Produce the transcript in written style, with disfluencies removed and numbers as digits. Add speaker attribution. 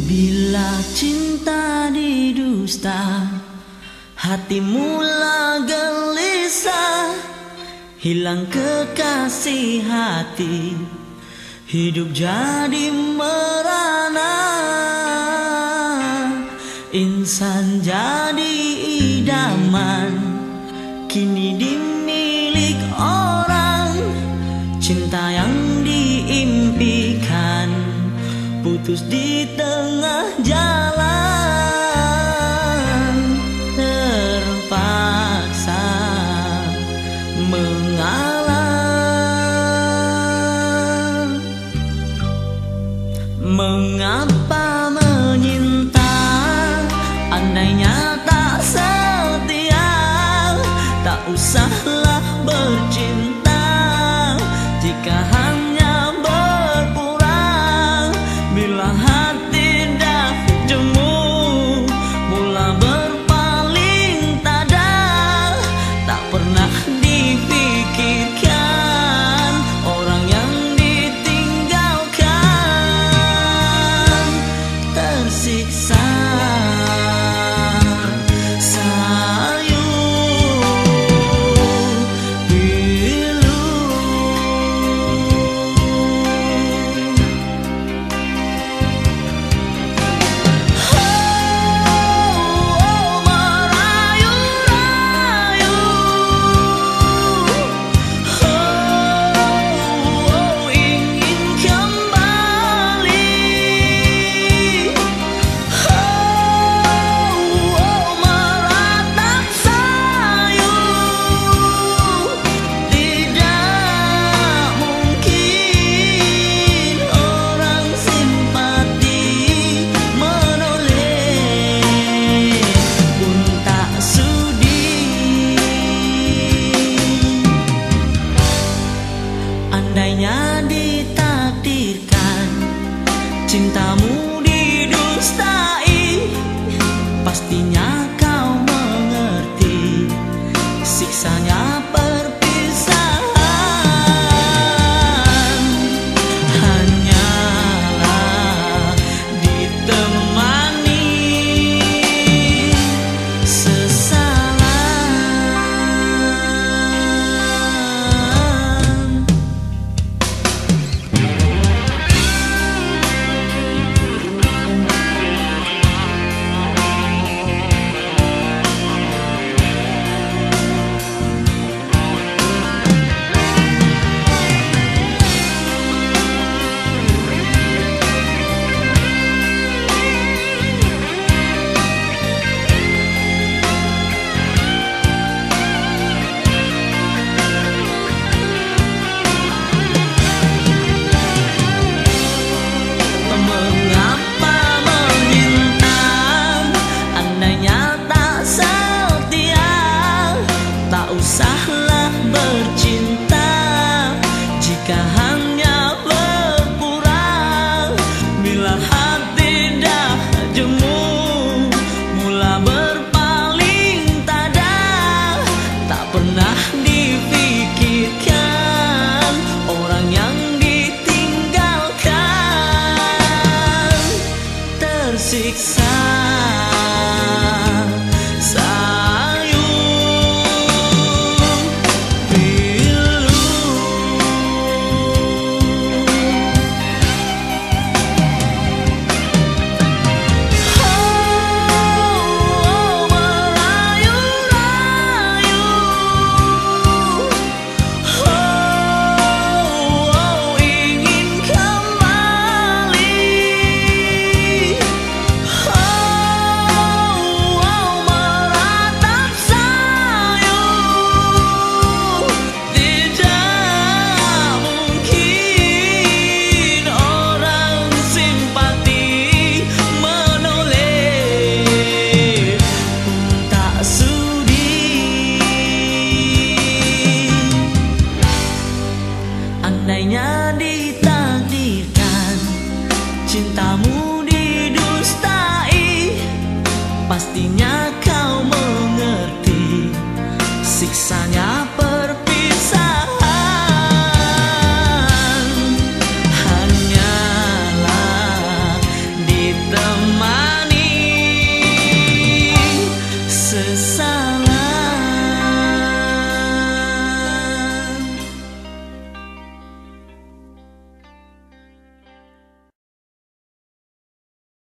Speaker 1: Bila cinta didusta, hati mula gelisah. Hilang kekasih hati, hidup jadi merana. Insan jadi idaman, kini dimilik orang. Cinta yang diimpikan putus di tengah jalan. Terpaksa mengalah. Mengapa menyinta, andainya tak setia. Tak usahlah bercinta jika hanya berpura. Bila hati dah jemu, mula berpaling tada. Tak pernah dipikirkan orang yang ditinggalkan. Tersiksa ditakdirkan cintamu didustai, pastinya kau mengerti siksanya perpisahan. Hanyalah ditemani sesalan. Usahlah bercinta jika hanya berpura. Bila hati dah jemu, mula berpaling tada. Tak pernah dipikirkan orang yang ditinggalkan. Tersiksa ditakdirkan cintamu didustai, pastinya kau mengerti siksanya